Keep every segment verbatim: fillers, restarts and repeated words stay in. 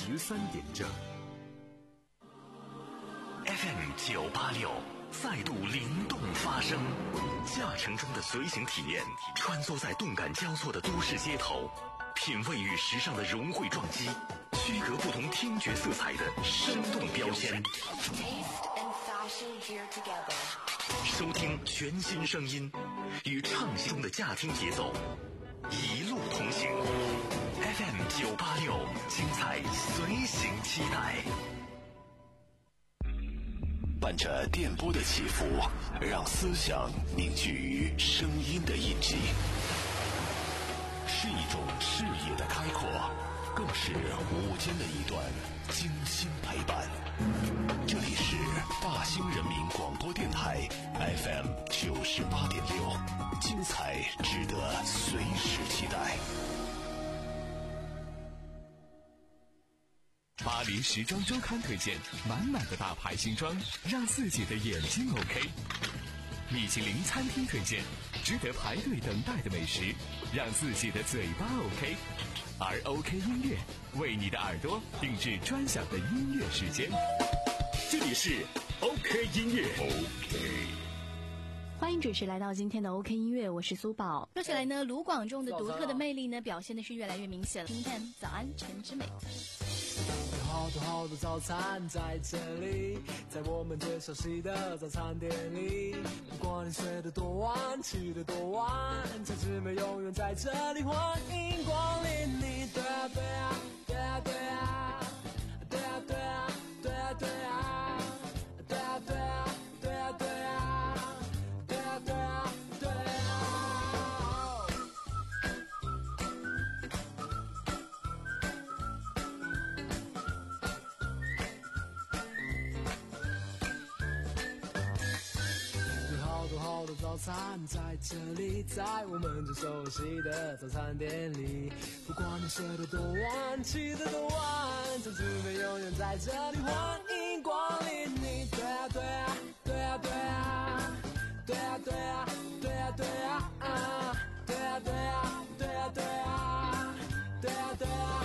十三点正。 F M 九八六再度灵动发声，驾乘中的随行体验，穿梭在动感交错的都市街头，品味与时尚的融汇撞击，区隔不同听觉色彩的生动标签。收听全新声音，与畅行中的驾听节奏，一路同行。F M 九八六，精彩随行期待。 伴着电波的起伏，让思想凝聚于声音的印记，是一种视野的开阔，更是午间的一段精心陪伴。这里是大兴人民广播电台 F M 九十八点六，精彩值得随时期待。 巴黎时装周刊推荐满满的大牌新装，让自己的眼睛 OK。米其林餐厅推荐值得排队等待的美食，让自己的嘴巴 OK。而 OK 音乐为你的耳朵定制专享的音乐时间。这里是 OK 音乐 OK。 欢迎准时来到今天的 OK 音乐，我是苏宝。说起来呢，卢广仲的独特的魅力呢，表现的是越来越明显了。听看早安陈之美。 好多好多早餐在这里，在我们最熟悉的早餐店里。不管你睡得多晚，起得多晚，陈之美永远在这里，欢迎光临你。对啊对啊对啊对啊对啊对啊对啊对啊对啊对啊对啊对啊对啊对啊对啊。好的早餐在这里，在我们最熟悉的早餐店里。不管你睡得多晚，起得多晚，陈之美永远在这里，欢迎光临你。对啊对啊对啊对啊对啊对啊对啊对啊对啊对啊对啊对啊对啊对啊对啊。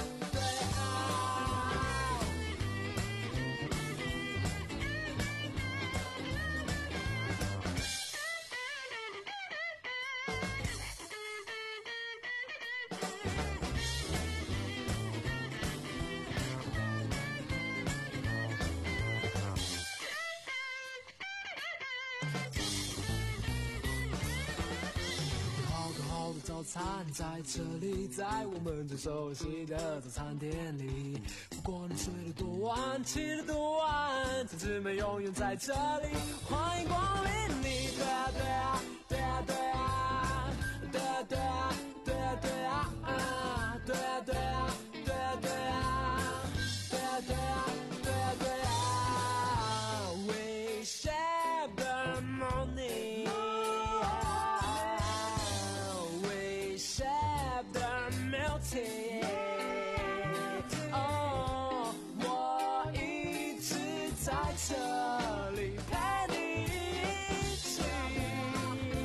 早餐在这里，在我们最熟悉的早餐店里。不管你睡得多晚，起得多晚，陈之美永远在这里，欢迎光临你。对啊对啊对啊对啊对啊对啊对啊对啊对啊对啊对啊对啊对啊对啊对啊对啊 We share the morning。哦，我一直在这里陪你一起。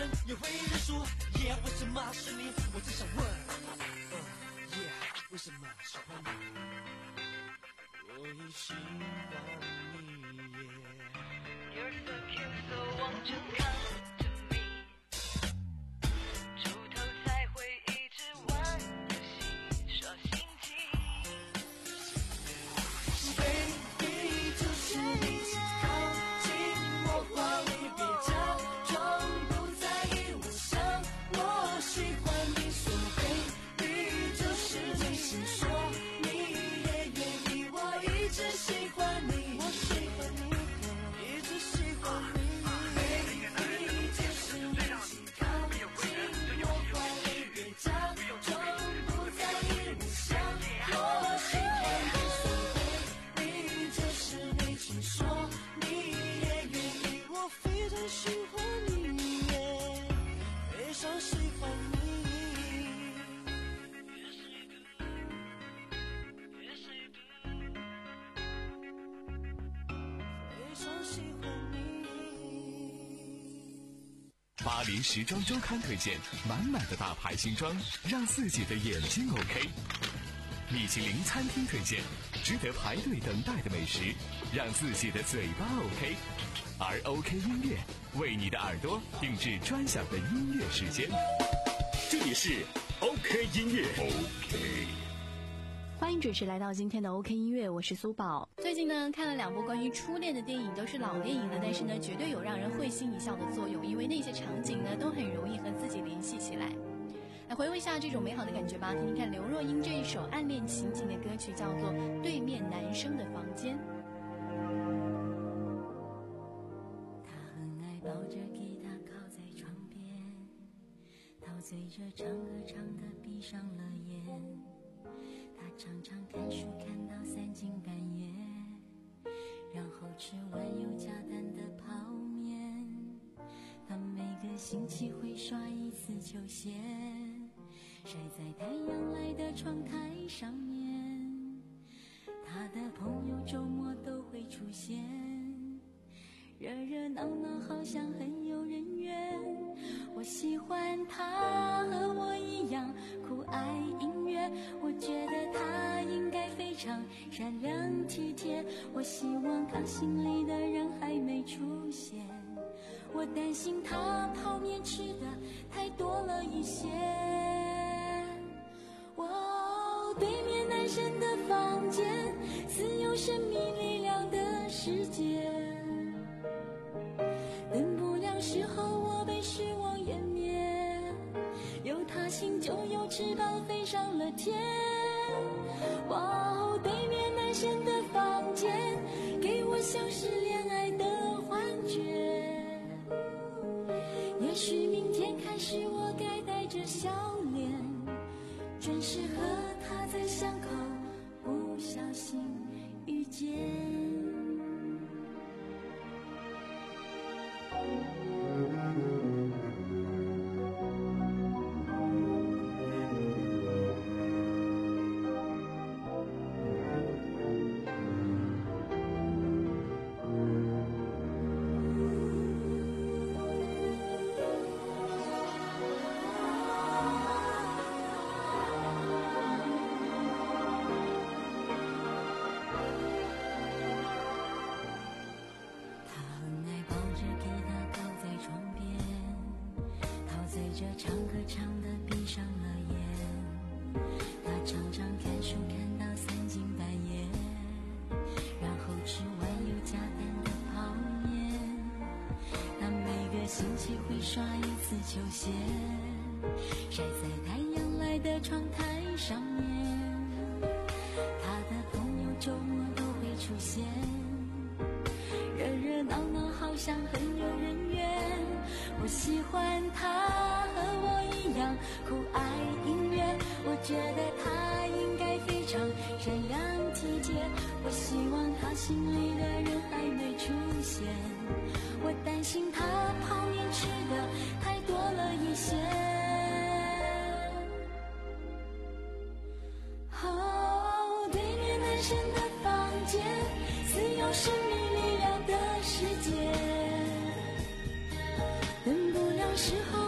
人也会认输。耶、yeah, 为什么是你？我只想问，呃耶、yeah, 为什么喜欢你？我也喜欢你。 You're so cute, so won't you come to me？ 出头才会一直玩游戏，耍心机。 Baby， 就是你，请靠近我，话你别假装不在意，我想我喜欢你，说 Baby， 就是你，请说你也愿意，我一直喜欢你，我喜欢你，一直喜欢你。Baby， 就是你，请靠近我，话你别假装不在意，我想我喜欢你，说 Baby， 就是你，请说你也愿意，我非常喜欢你，非常喜欢你。 巴黎时装周刊推荐满满的大牌新装，让自己的眼睛 OK。米其林餐厅推荐值得排队等待的美食，让自己的嘴巴 OK。而 OK 音乐为你的耳朵定制专享的音乐时间。 这里是 OK 音乐 OK。 欢迎准时来到今天的 OK 音乐，我是苏宝。最近呢看了两部关于初恋的电影，都是老电影了，但是呢绝对有让人会心一笑的作用，因为那些场景呢都很容易和自己联系起来。来回味一下这种美好的感觉吧，听听看刘若英这一首暗恋情景的歌曲，叫做《对面男生的房间》。 他很爱抱着吉他靠在床边，陶醉着唱歌唱得闭上了眼。他常常看书看到三更半夜，然后吃完有加蛋的泡面。他每个星期会刷一次球鞋，晒在太阳来的窗台上面。他的朋友周末都会出现，热热闹闹好像很有人缘。我喜欢他和我一样酷爱音乐，我觉得他应该非常善良体贴。我希望他心里的人还没出现，我担心他泡面吃的太多了一些。哦，对面男生的房间似有神秘力量的世界，等不了时候我被失望湮灭，有他心就有翅膀飞上了天。哇哦，对面男生的房间给我像是恋爱的幻觉，也许明天开始我该带着笑脸，准时和他在巷口不小心遇见。着唱歌唱得闭上了眼，他常常看书看到三更半夜，然后吃完有加蛋的泡面。他每个星期会刷一次球鞋，晒在太阳来的窗台上面。他的朋友周末都会出现，热热闹闹好像很有人缘。我喜欢他和我一样酷爱音乐，我觉得他应该非常善良体贴。我希望他心里的人还没出现，我担心他泡面吃的太多了一些。哦，对面男生的房间似有神秘力量的世界，等不了时候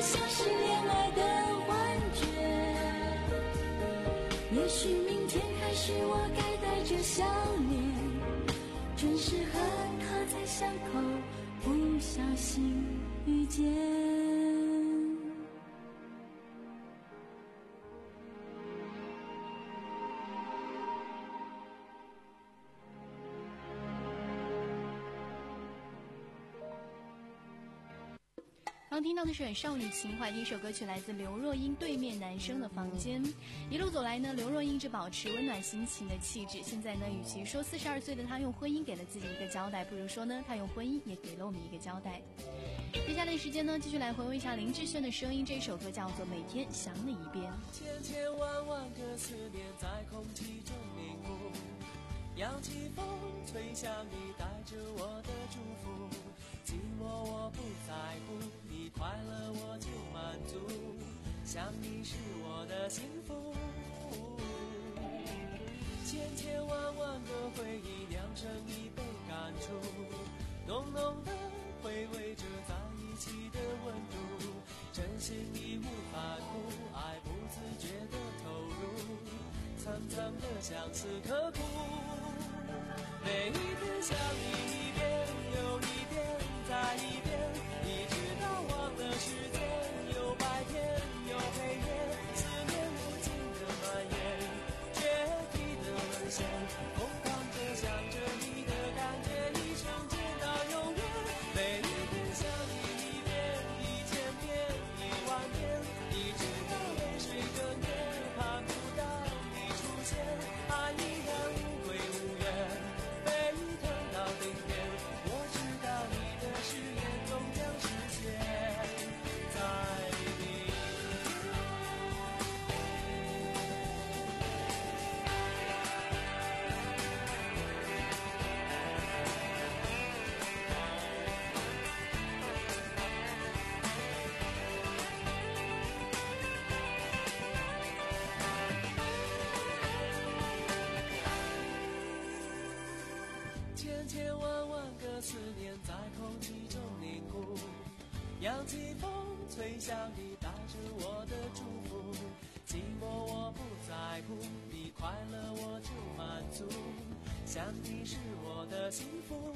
像是恋爱的幻觉。也许明天开始我该带着笑脸，准时和他在巷口不小心遇见。 刚听到的是少女情怀的一首歌曲，来自刘若英《对面男生的房间》。一路走来呢，刘若英一直保持温暖心情的气质。现在呢，与其说四十二岁的她用婚姻给了自己一个交代，不如说呢，她用婚姻也给了我们一个交代。接下来的时间呢，继续来回味一下林志炫的声音，这首歌叫做《每天想你一遍》。 千千万万个思念在空气中凝固，扬起风吹向你，带着我的祝福。寂寞我不在乎，你快乐我就满足，想你是我的幸福。千千万万个回忆酿成一杯感触，浓浓的回味着在一起的温度，真心义无反顾，爱不自觉的投入，层层的相思刻骨。每一天想你一遍又一遍再一遍，一直到忘了时间，有白天有黑夜，思念无尽的蔓延，决堤的沦陷，疯狂着想着你的感觉，一瞬间到永远。每一天想你一遍一千遍一万遍，一直到泪水哽咽，盼不到你出现，爱依然无悔无怨，沸腾到顶点。我知道你的誓言终将实现，在明千千万万个思念在空气中凝固，扬起风吹向你，带着我的祝福。寂寞我不在乎，你快乐我就满足，想你是我的幸福。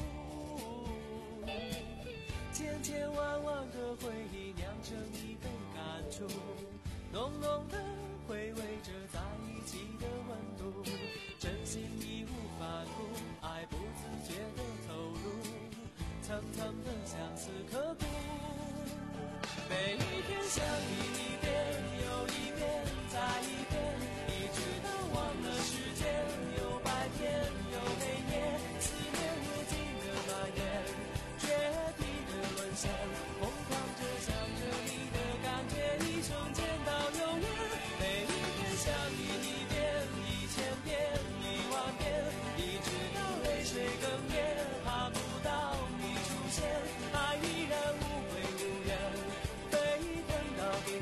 千千万万个回忆酿成一杯感触，浓浓的回味着在一起的温度，真心义无反顾，爱不自觉的投入，层层的相思刻骨。每一天想你一遍又一遍再一遍，一直到忘了时间，有白天有黑夜，思念无尽的蔓延，决堤的沦陷，疯狂着想着你的感觉，一瞬间到永远。每一天想你一遍一千遍一万遍，一直到泪水哽咽，盼不到你出现，爱依然无悔无怨，沸腾到顶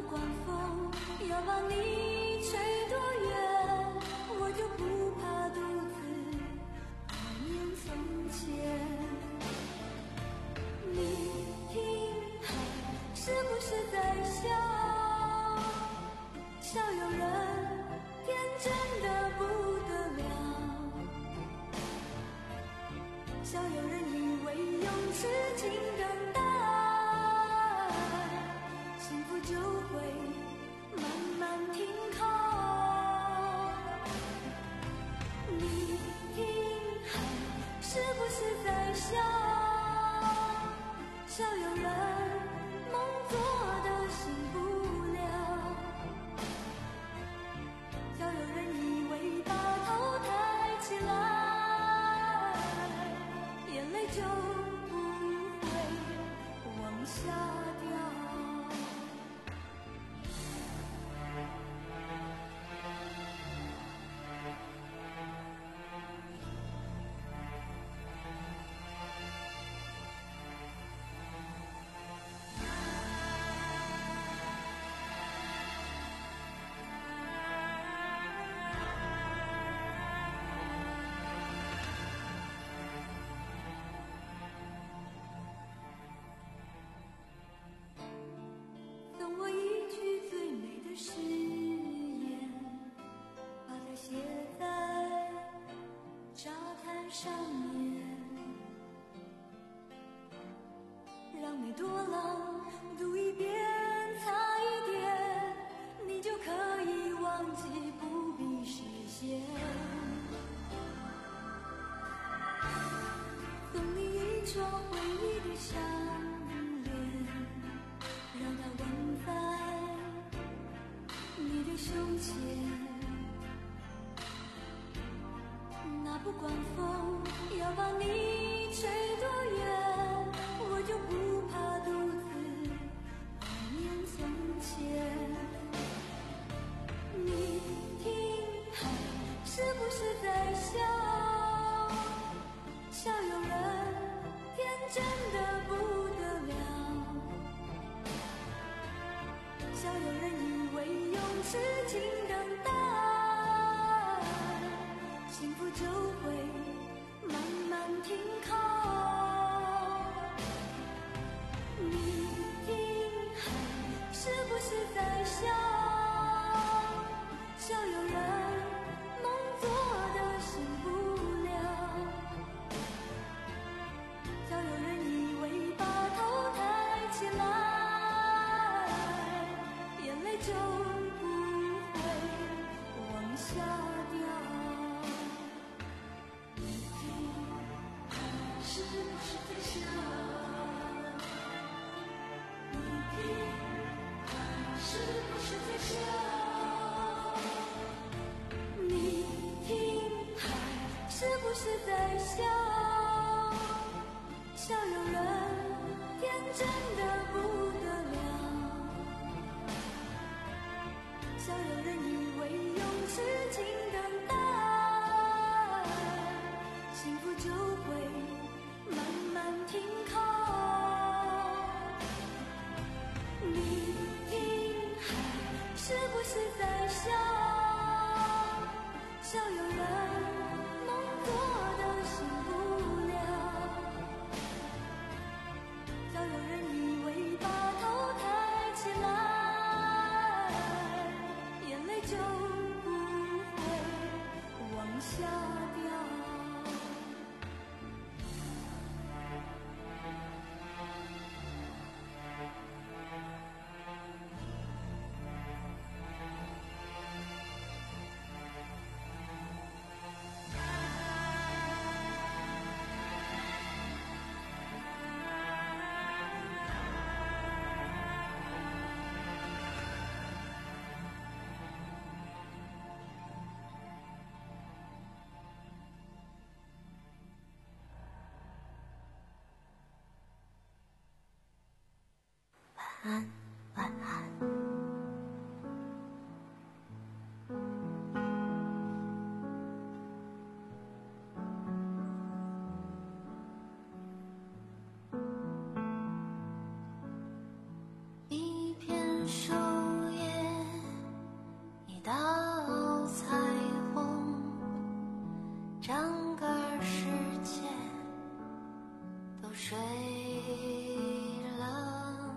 不管风要把你吹多远，我就不怕独自怀念从前。你听海是不是在笑？笑有人天真的不得了，笑有人以为用痴情等待，幸福就会慢慢停靠。你听海是不是在笑？笑有人梦做的醒不了，笑有人以为把头抬起来，眼泪就不会往下掉。送我一句最美的誓言，把它写在沙滩上面，让每朵浪读一遍擦一点，你就可以忘记，不必实现。送你一双回忆的项链，让它吻在你的胸前，那不管风要把你吹多远，我就不怕独自怀念从前。你听海是不是在笑？笑有人天真的不得了，笑有人以为用痴情等待，幸福就会慢慢停靠。你听海是不是在笑？笑有人梦做的醒不了，笑有人以为把头抬起来，眼泪就不会往下掉。你听海是不是在笑？你听海是不是在笑？你听海是不是在笑？笑有人天真的不得了，笑有人以为用痴情等待，幸福就会慢慢停靠。你听海是不是在笑？笑有人梦做的醒不了，笑有人以为把头抬起来，眼泪就不会往下掉。 晚安，晚安。一片树界都睡了，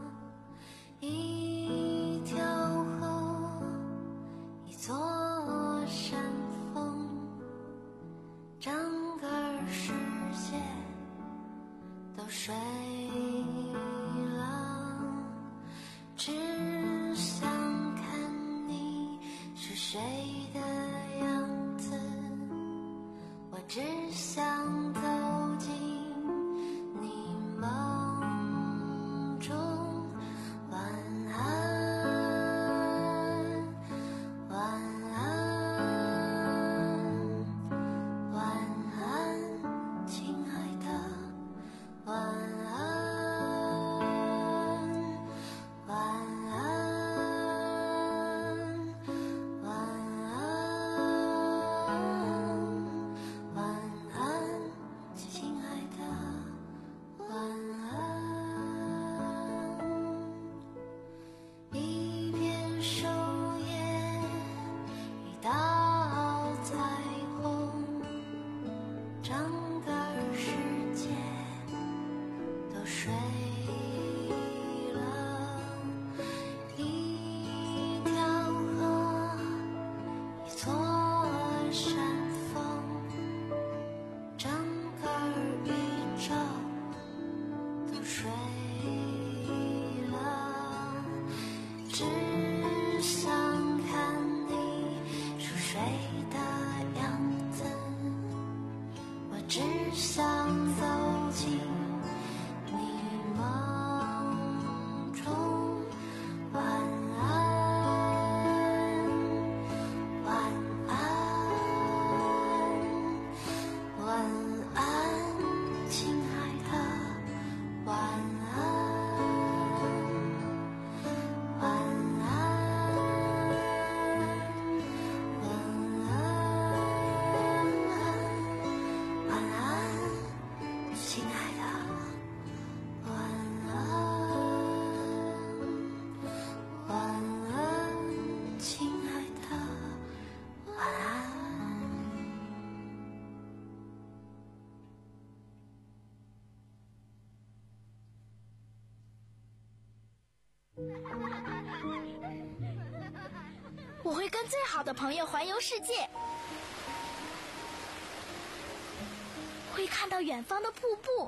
一条河，一座山峰，整个世界都睡了，只想看你是谁的样子，我只想走进你梦中。晚安，晚安，晚安，亲爱的，晚安，晚安，晚安，晚安，亲爱的，晚安。一片树叶，一道彩虹，整个世界都睡了，一条河，一座山峰，整个宇宙都睡了，只想看你熟睡的样子，我只想走进你梦中。晚安，晚安，晚安，亲爱的，晚安，晚安，晚安，晚安，亲爱的，晚安，晚安，亲爱的，晚安。 我会跟最好的朋友环游世界，会看到远方的瀑布，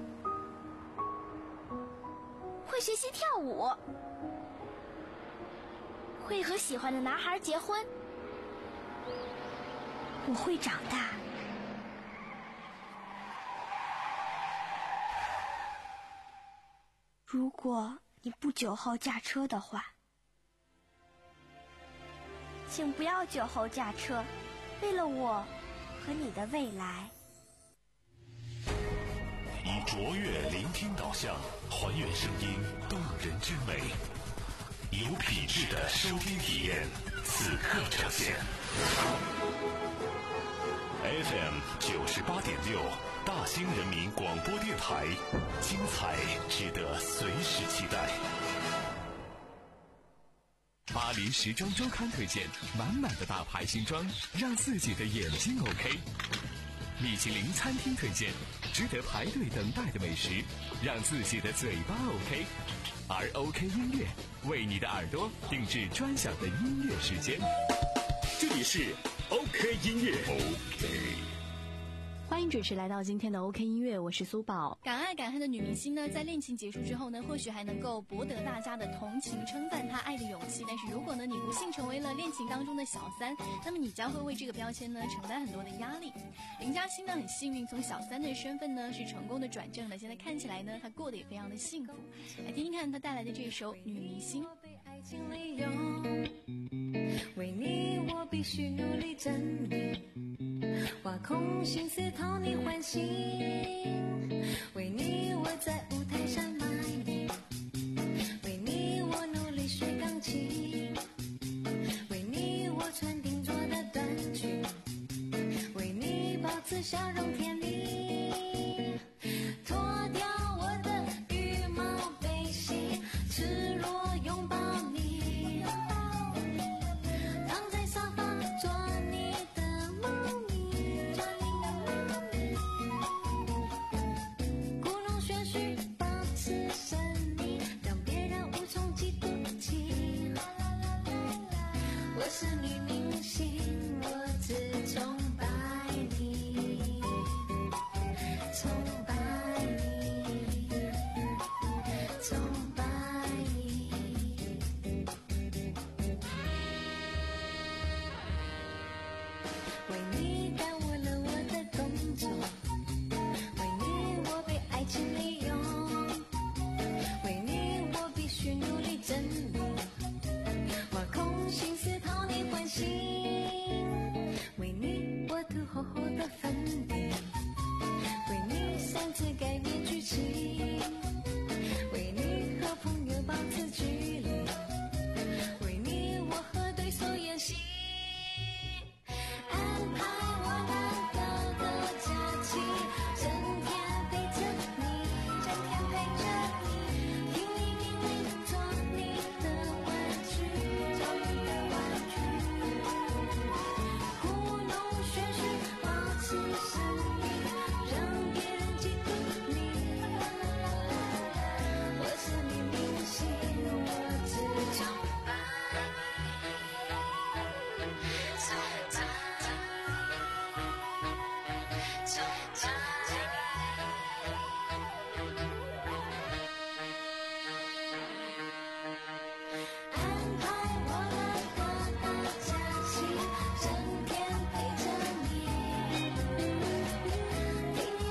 会学习跳舞，会和喜欢的男孩结婚。我会长大。如果你不久后驾车的话，请不要酒后驾车，为了我和你的未来。 以卓越聆听导向，还原声音动人之美，有品质的收听体验，此刻呈现。F M 九十八点六，大兴人民广播电台，精彩值得随时期待。 巴黎时装周刊推荐满满的大牌新装，让自己的眼睛 OK。米其林餐厅推荐值得排队等待的美食，让自己的嘴巴 OK。而 OK 音乐为你的耳朵定制专享的音乐时间。这里是 OK 音乐 OK。 欢迎准时来到今天的 OK 音乐，我是苏宝。敢爱敢恨的女明星呢，在恋情结束之后呢，或许还能够博得大家的同情，称赞她爱的勇气。但是如果呢，你不幸成为了恋情当中的小三，那么你将会为这个标签呢承担很多的压力。林嘉欣呢很幸运，从小三的身份呢是成功的转正了，现在看起来呢，她过得也非常的幸福。来听听看她带来的这首《女明星》。 为你我必须努力整理，挖空心思讨你欢心，为你我在舞台上卖力，为你我努力学钢琴，为你我穿定做的短裙，为你保持笑容甜蜜，脱掉我的羽毛背心，赤裸拥抱你，躺在沙发做你的猫咪，做你的猫咪。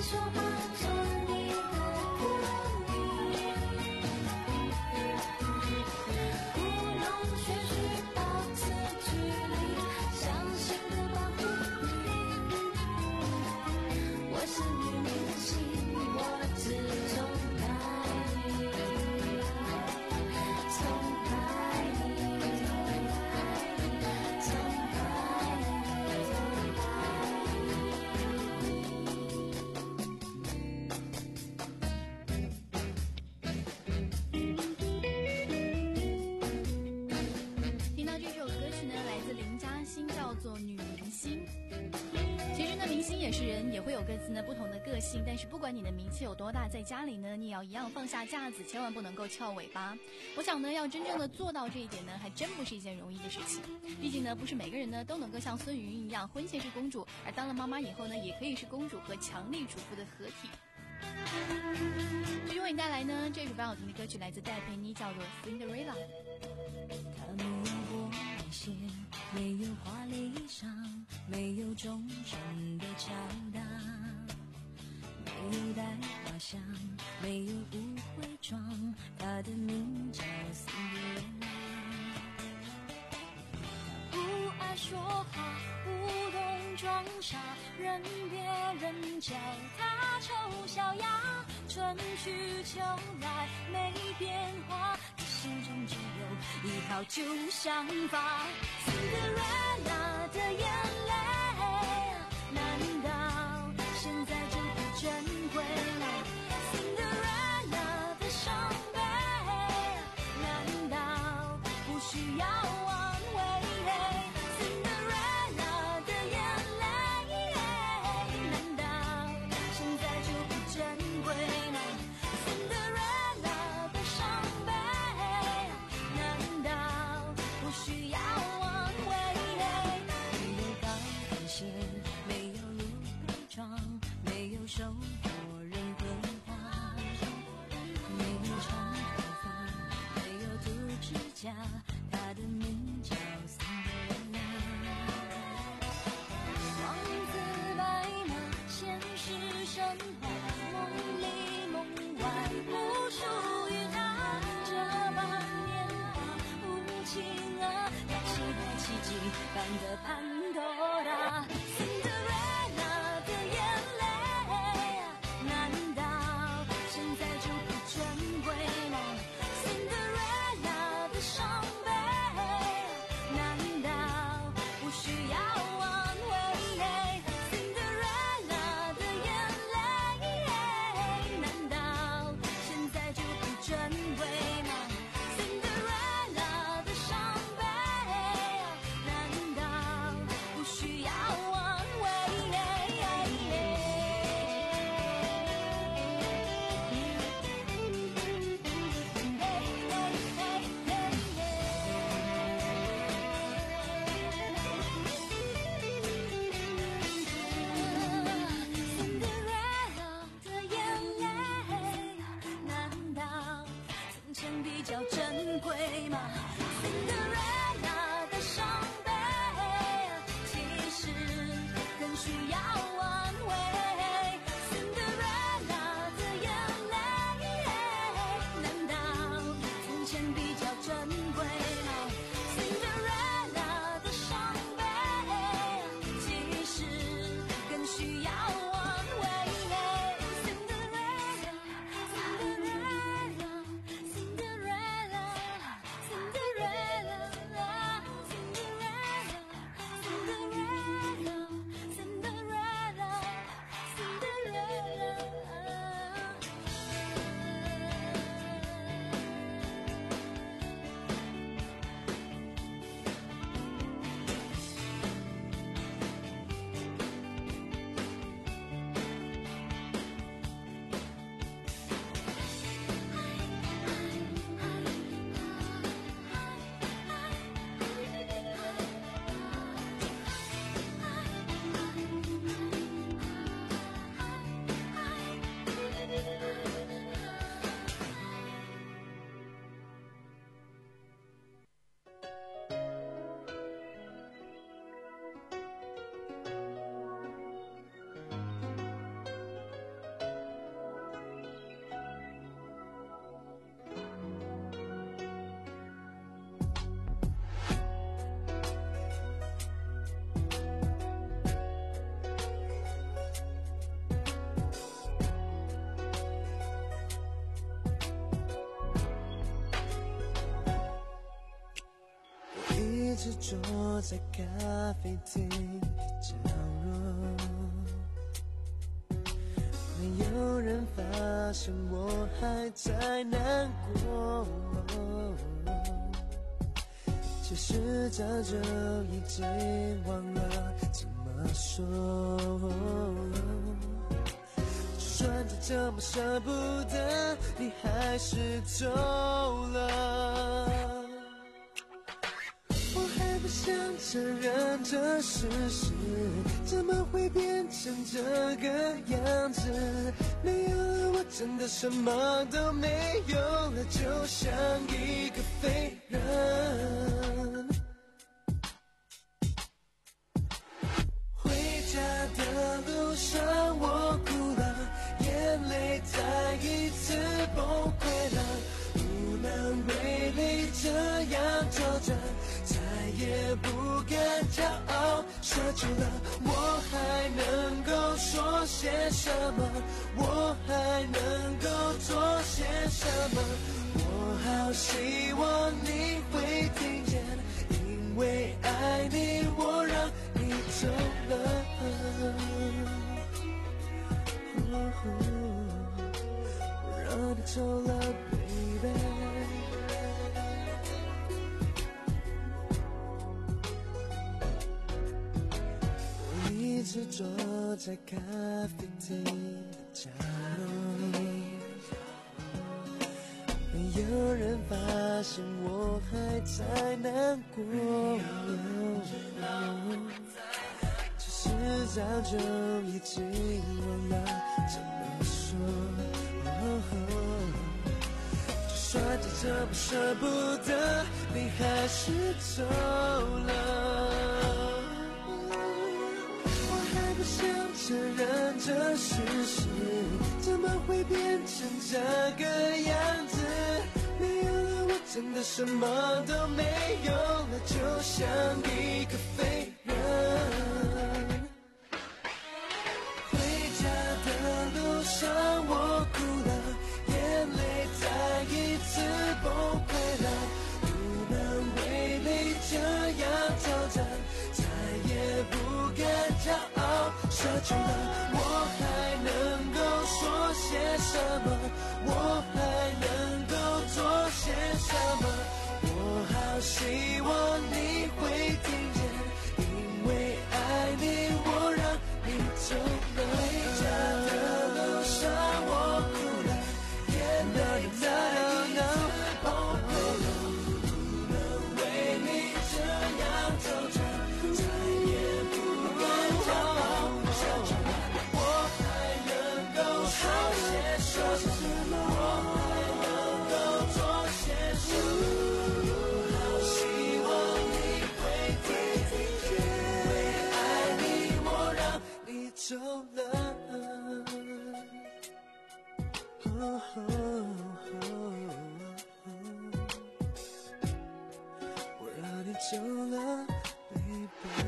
说化作你的可以，故弄玄虚保持距离，相信的保护你。我是你你的心，我只崇拜你，崇拜你，崇拜你，崇听到这首歌曲呢，来自林嘉欣，叫做《女明星》。其实呢，明星也是人，也会有各自呢不同的个性。但是不管你的名气有多大，在家里呢，你也要一样放下架子，千万不能够翘尾巴。我想呢，要真正的做到这一点呢，还真不是一件容易的事情。毕竟呢，不是每个人呢都能够像孙芸芸一样，婚前是公主，而当了妈妈以后呢，也可以是公主和强力主妇的合体。继续为你带来呢这首非常好听的歌曲，来自戴佩妮，叫做《Cinderella》。 他没有过美线，没有华丽衣裳，没有忠诚的敲打，没有带花香，没有误会妆，他的名叫辛德瑞拉。不爱说话，不懂装傻，任别人叫他丑小鸭，春去秋来没变化，心中只有一套旧想法。Cinderella 的眼泪，难道现在就不珍贵了？ Cinderella 的伤悲，难道不需要挽回？ Cinderella 的眼泪，难道现在就不珍贵吗？ Cinderella 的伤悲，难道不需要挽回？没有高跟鞋，没有露背装，没有受过任何花，没有长头发，没有涂指甲，她的名叫辛德瑞拉。王子白马，现实神话，梦里梦外不属于他。这般年华无情啊，要期待奇迹般的潘多拉。Cinderella 的眼泪，难道现在就不珍贵吗？ Cinderella 的伤悲，难道不需要挽回？ Cinderella 的眼泪，难道现在就不珍贵吗？ Cinderella 的伤悲，难道直坐在咖啡厅的角落，没有人发现我还在难过，其实早就已经忘了怎么说，就算再怎么舍不得，你还是走了。我还不想承认这事实，怎么会变成这个样子？没有了我真的什么都没有了，就像一个废人。回家的路上我哭了，眼泪再一次崩溃了，不能为你这样走着，再也不敢骄傲。说久了，我还能够说些什么？我还能够做些什么？我好希望你会听见，因为爱你，我让你走了。我让你走了 baby。 我一直坐在咖啡厅的角落，没有人发现我还在难过，其实早就已经忘了怎么说，就算再怎么舍不得，你还是走了。我还不想承认这事实，怎么会变成这个样子？没有了我真的什么都没有了，就像一个废人。回家的路上我哭了，眼泪再一次崩溃了，不能为你这样走着，再也不敢骄傲。说久了，我还能够说些什么？我还能够做些什么？我好希望你会听见，因为爱你，我让你走了。回家的路上我哭了，眼泪再一次崩溃了，不能为你这样走着，再也不敢骄傲。说着我还能够说些什么？我还能够做些什么？我好希望你会听见，因为爱你，我让你走了。哦哦哦我让你走了 baby。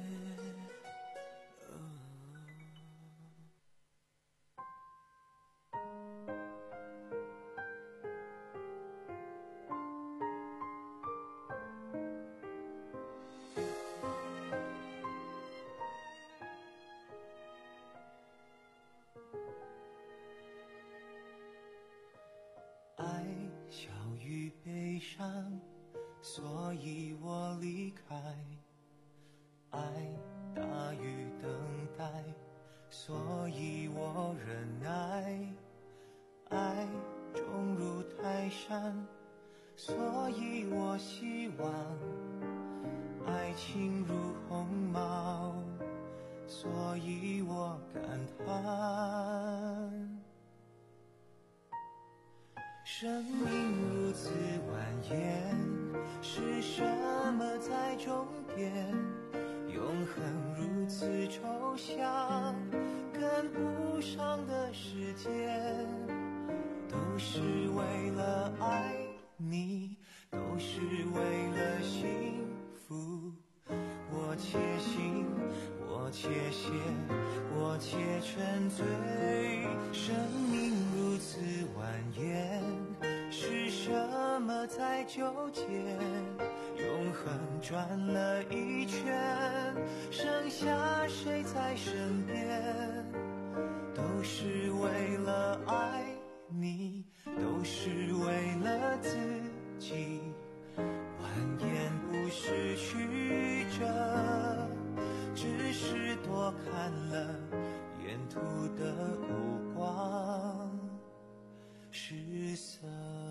爱小于悲伤，所以我离开；爱大于等待，所以我忍耐；爱重如泰山，所以我希望；爱情如鸿毛，所以我感叹。生命如此蜿蜒，是什么在终点？永恒如此抽象，跟不上的时间，都是为了爱你，都是为了幸福。我且行，我且歇，我且沉醉。生命如此蜿蜒，是什么在纠结？永恒转了一圈，剩下谁在身边？都是为了爱你，都是为了自己，蜿蜒不是曲折，只是多看了沿途的五光十色。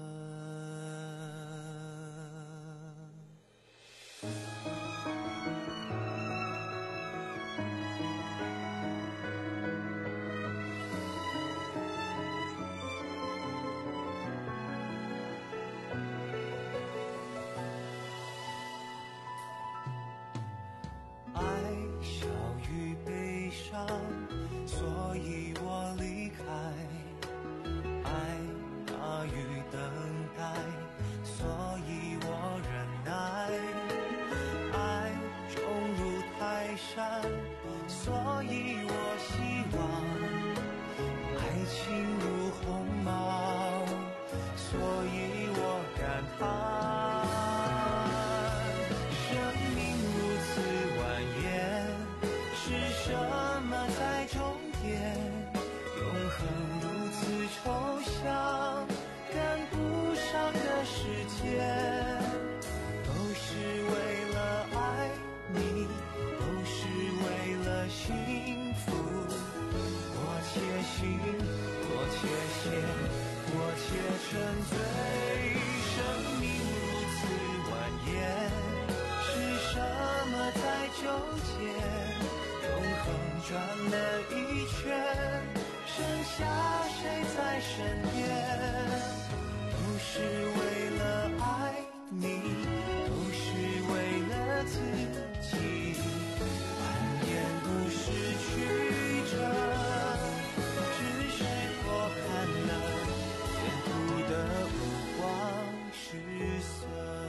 爱小于悲伤，所以我离开。爱大于等待，所以我忍耐。爱重如泰山，所以我希望。爱情如鸿毛，所以我感叹。生命如此蜿蜒，是什么在终点？永恒如此抽象，赶不上的时间。都是为了爱你，都是为了幸福。我且行，我且歇，我且沉醉。生命如此蜿蜒，是什么在纠结？永恒转了一圈，剩下谁在身边？都是为了爱你，都是为了自己，蜿蜒不是曲折，只是多看了沿途的五光十色。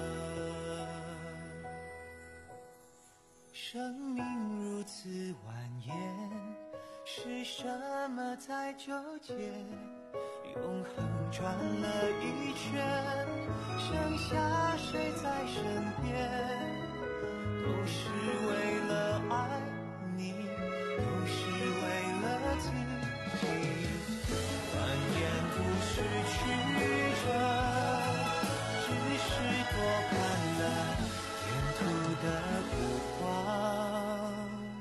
生命如此蜿蜒，是什么在纠结？永恒转了一圈，剩下谁在身边？都是为了爱你，都是为了自己，蜿蜒不是曲折，只是多看了沿途的五光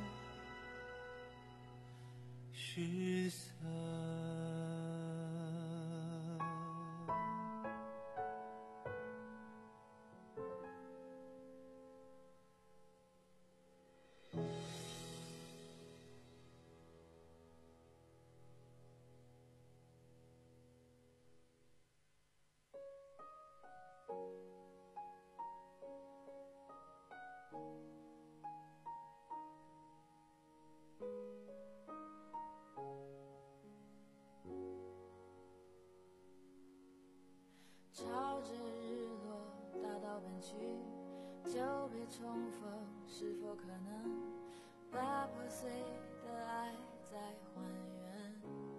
十色。 朝着日落大道奔去，久别重逢，是否可能把破碎的爱再还原？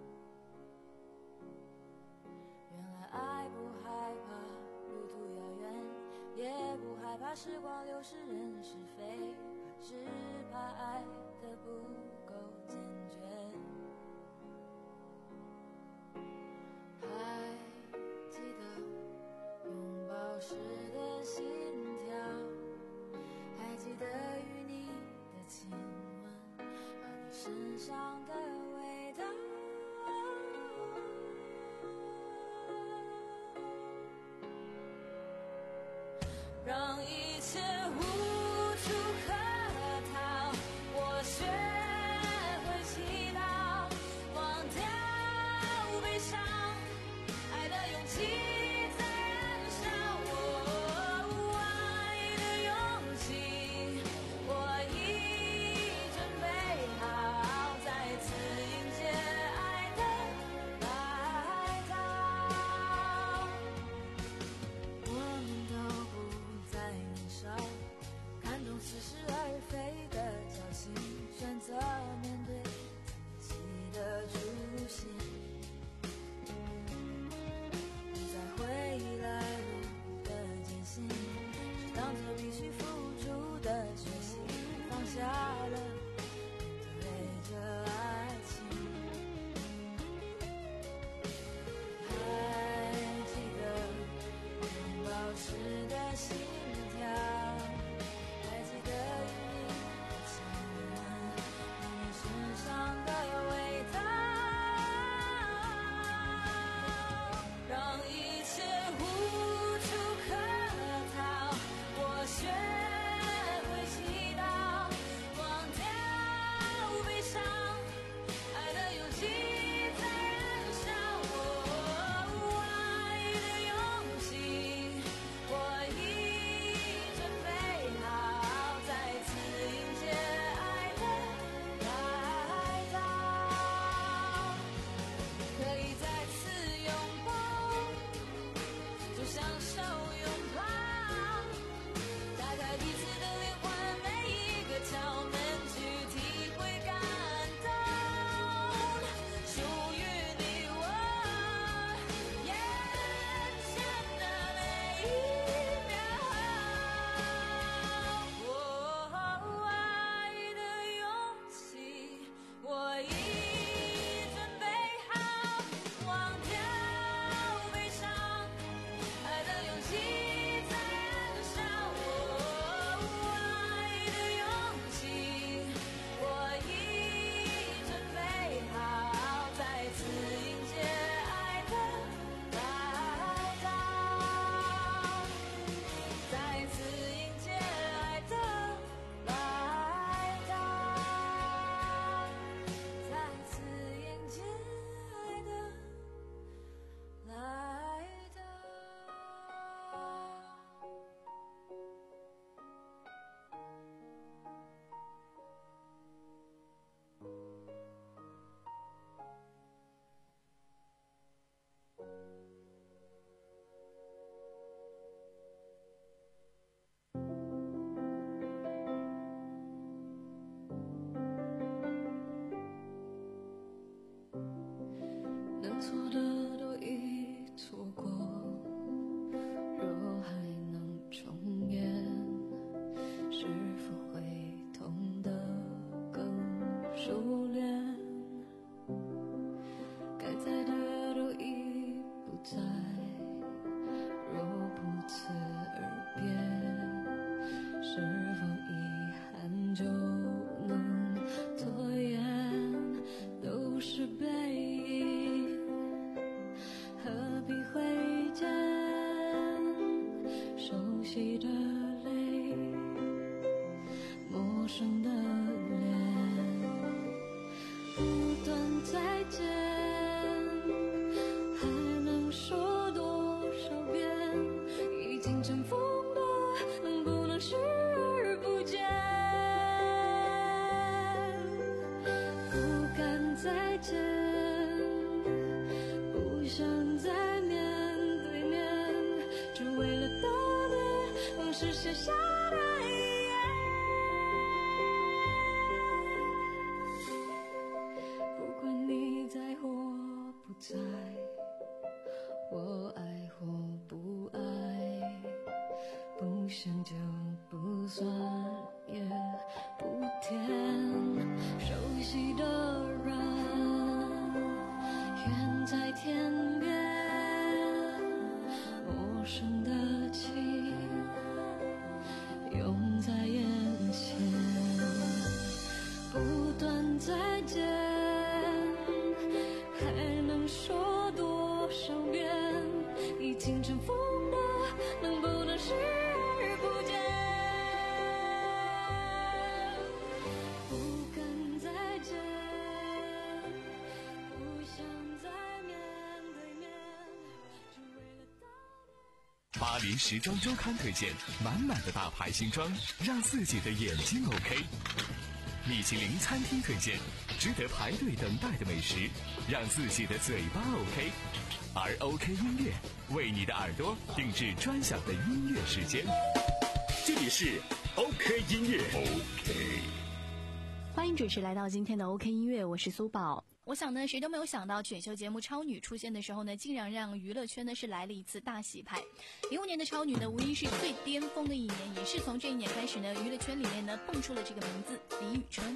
原来爱不害怕路途遥远，也不害怕时光流逝人是非，只怕爱的不够坚决。还记得拥抱时的心跳，还记得与你的亲吻和你身上的味道，让一切无处可逃，我学会祈祷，忘掉悲伤，爱的勇气在燃烧，我爱的勇气，我已准备好，再错的都已错过，若还能重演，是否会痛得更熟练？该在的都已不在，若不辞而别，是否遗憾就能拖延？都是背影，何必挥剑？熟悉的泪，陌生的脸，不断再见，还能说多少遍？已经尘封的，能不能视而不见？不敢再见，不想再面对面，只为了悼念往事写下的遗言。不管你在或不在，我爱或不爱，不想就不算，也不甜。熟悉的人，远在天边，陌生的情，涌在眼前。不断再见，还能说多少遍？已经尘封的，能不能视而不见？不敢再见，不想再面对面，只为了悼念。 巴黎时装周刊推荐满满的大牌新装，让自己的眼睛 OK。米其林餐厅推荐值得排队等待的美食，让自己的嘴巴 OK。而 OK 音乐为你的耳朵定制专享的音乐时间。 这里是 OK 音乐 OK。 欢迎准时来到今天的 OK 音乐，我是苏宝。我想呢，谁都没有想到选秀节目超女出现的时候呢，竟然让娱乐圈呢是来了一次大洗牌。零五年的超女呢，无疑是最巅峰的一年，也是从这一年开始呢，娱乐圈里面呢蹦出了这个名字李宇春。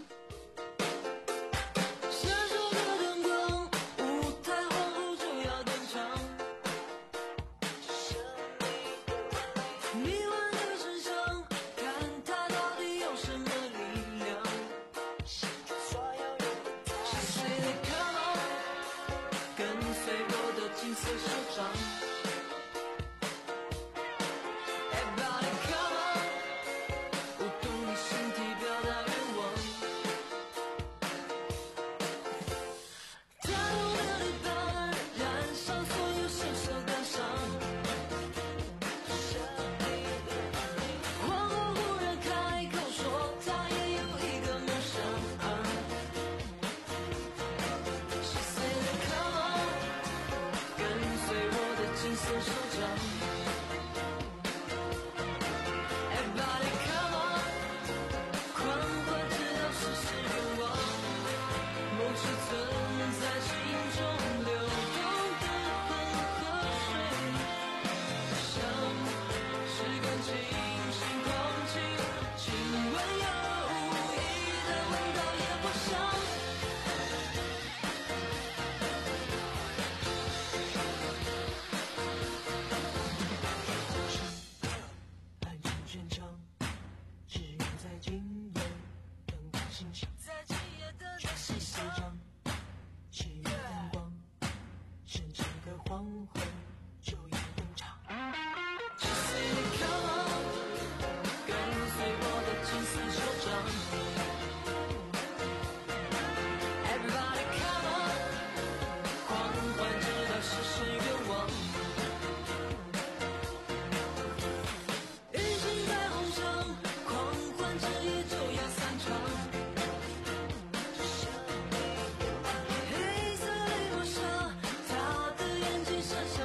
黑色的火车，他的眼睛闪闪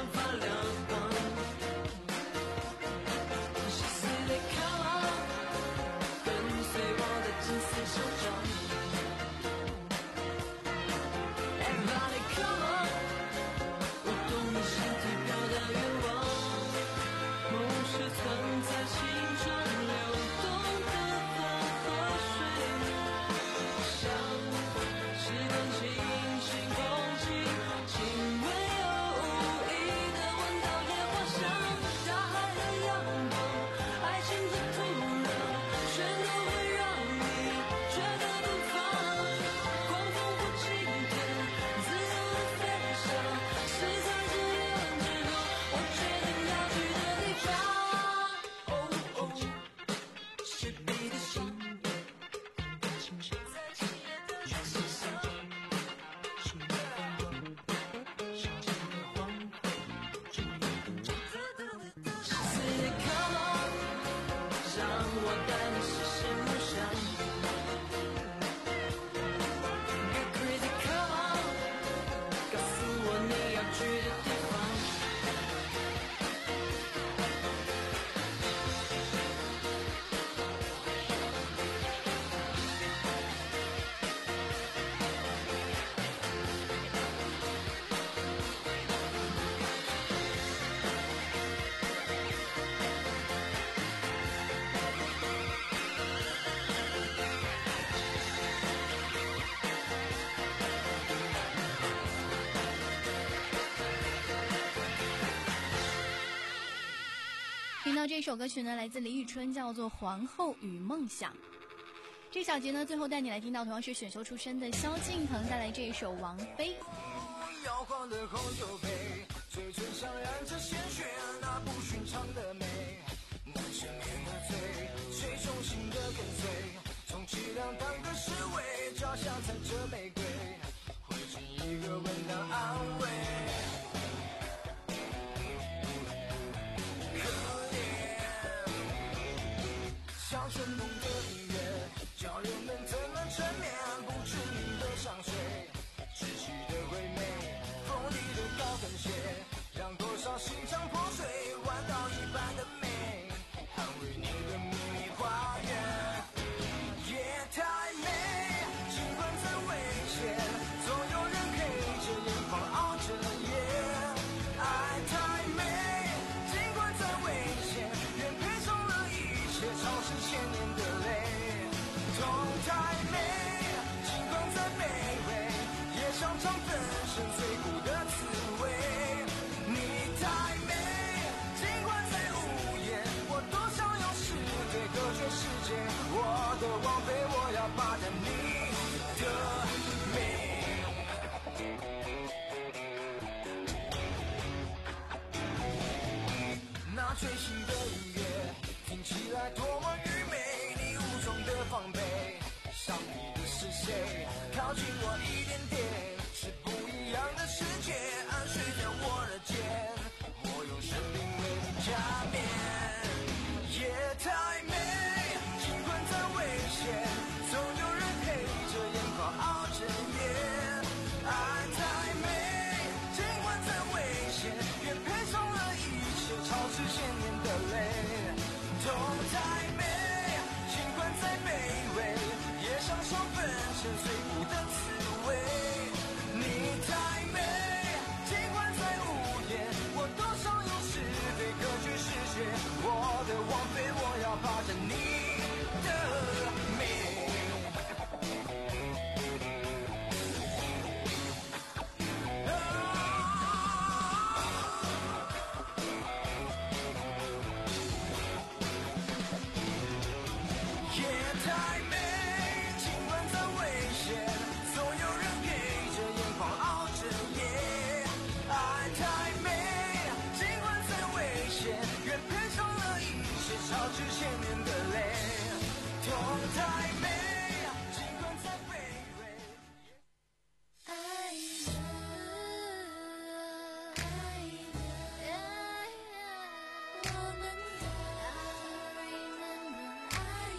到这首歌曲呢，来自李宇春，叫做《皇后与梦想》。这小节呢，最后带你来听到同样是选秀出身的萧敬腾带来这一首《王妃》。 摇晃的红酒杯，嘴唇上染着鲜血，那不寻常的美。难赦免的罪，谁忠心的跟随？充其量当个侍卫，脚下踩着玫瑰，会尽一个吻当安慰。可怜，像春梦的音乐，叫人们怎么沉眠不知名的香水，窒息的鬼魅，锋利的高跟鞋，让多少心肠破碎，弯道一般的美，捍卫你的秘密花园。夜太美，尽管再危险，总有人陪着眼眶熬着夜。爱太美，尽管再危险，愿赔上了一切，潮湿千年的泪。痛太美，尽管再卑微，也想尝粉身碎骨的滋味。你太美，尽管再无言，我多想用是非隔绝世界。我的王妃，我要霸占你的美。那最新的音乐听起来多么愚昧，你无从的防备，上你的是谁？靠近我一点点，是不一样的世界，安睡在我的肩，我用生命为你加冕。夜太美，尽管再危险，总有人陪着眼眶熬着夜。爱太美，尽管再危险，也赔上了一切，潮湿千年的泪。痛太美，尽管再卑微，也想尝粉身碎骨的滋味。你太美，尽管再无言，我多想用是非隔绝世界。我的王妃，我要霸占你的美。夜太美，尽管再危险，总有人陪着眼眶熬着夜。爱太美，尽管再危险，愿赔上了一切，潮至千年的泪。痛太美，尽管再卑微。 爱人，我们的爱人，爱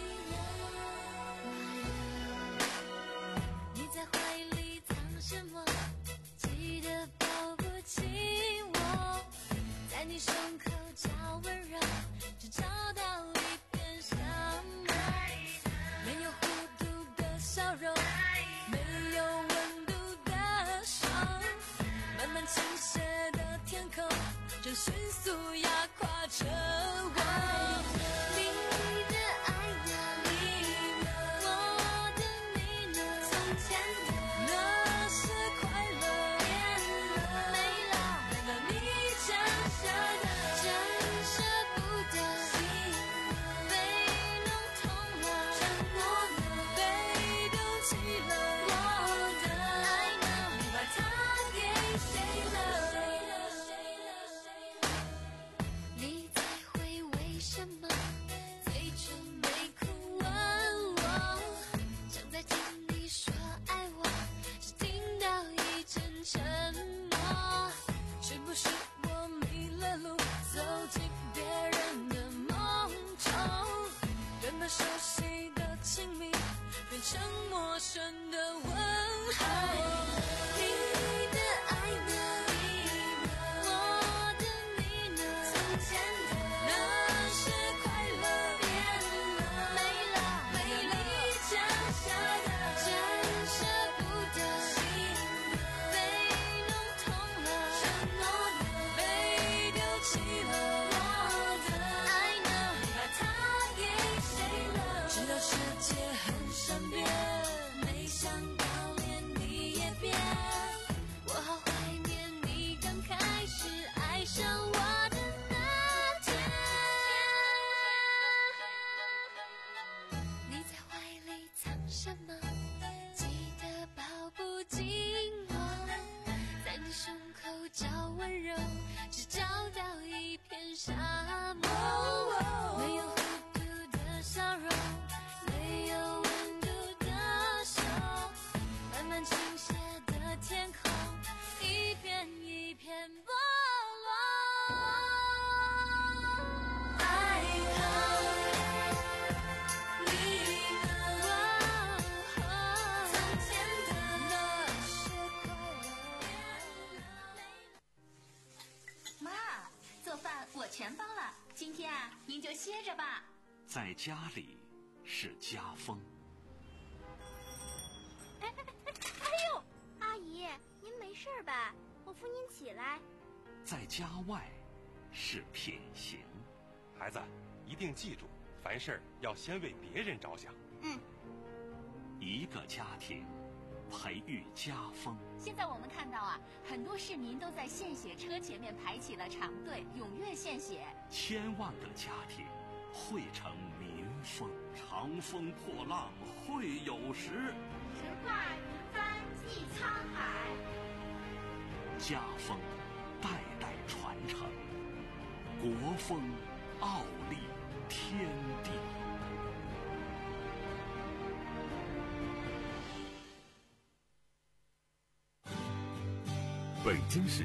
人。你在怀里藏什么？记得抱不紧我，在你胸口找温柔，只找到一片沙漠。没有弧度的笑容，没有温度的手，慢慢倾斜的天空，正迅速压垮着我。你的爱呢？我的你呢？从前的那是快乐变了，没了，没了你剩下的，真舍不得心，被弄痛了，沉默了，被丢弃了。我的爱呢？你把它给谁了？你在回为什么？嘴唇没哭问我，正在听你说爱我，只听到一阵沉默。是不是我迷了路，走进别人的梦中，原本熟悉的亲密变成陌生的问候。你的爱呢？我的你呢？从前的那是快乐变了，没了，没了你剩下的，真舍不得心，被弄痛了，沉默了，被丢弃了。我的爱呢？你把它给谁了？知道世界很善变，没想到胸口较温柔，只找到一片沙漠。没有弧度的笑容，没有温度的手，慢慢倾斜的天空，一片一片剥落。爱恨离合，从前的那些快乐。 妈，做饭我全帮了，今天啊，您就歇着吧。 在家里是家风。 哎哎哎哎呦，阿姨，您没事吧？我扶您起来。 在家外是品行。 孩子，一定记住，凡事要先为别人着想。 嗯。 一个家庭培育家风。 现在我们看到啊，很多市民都在献血车前面排起了长队，踊跃献血。 千万个家庭汇成民风。长风破浪会有时， 直挂云帆济沧海。 家风代代传承，国风傲立天地。 北京市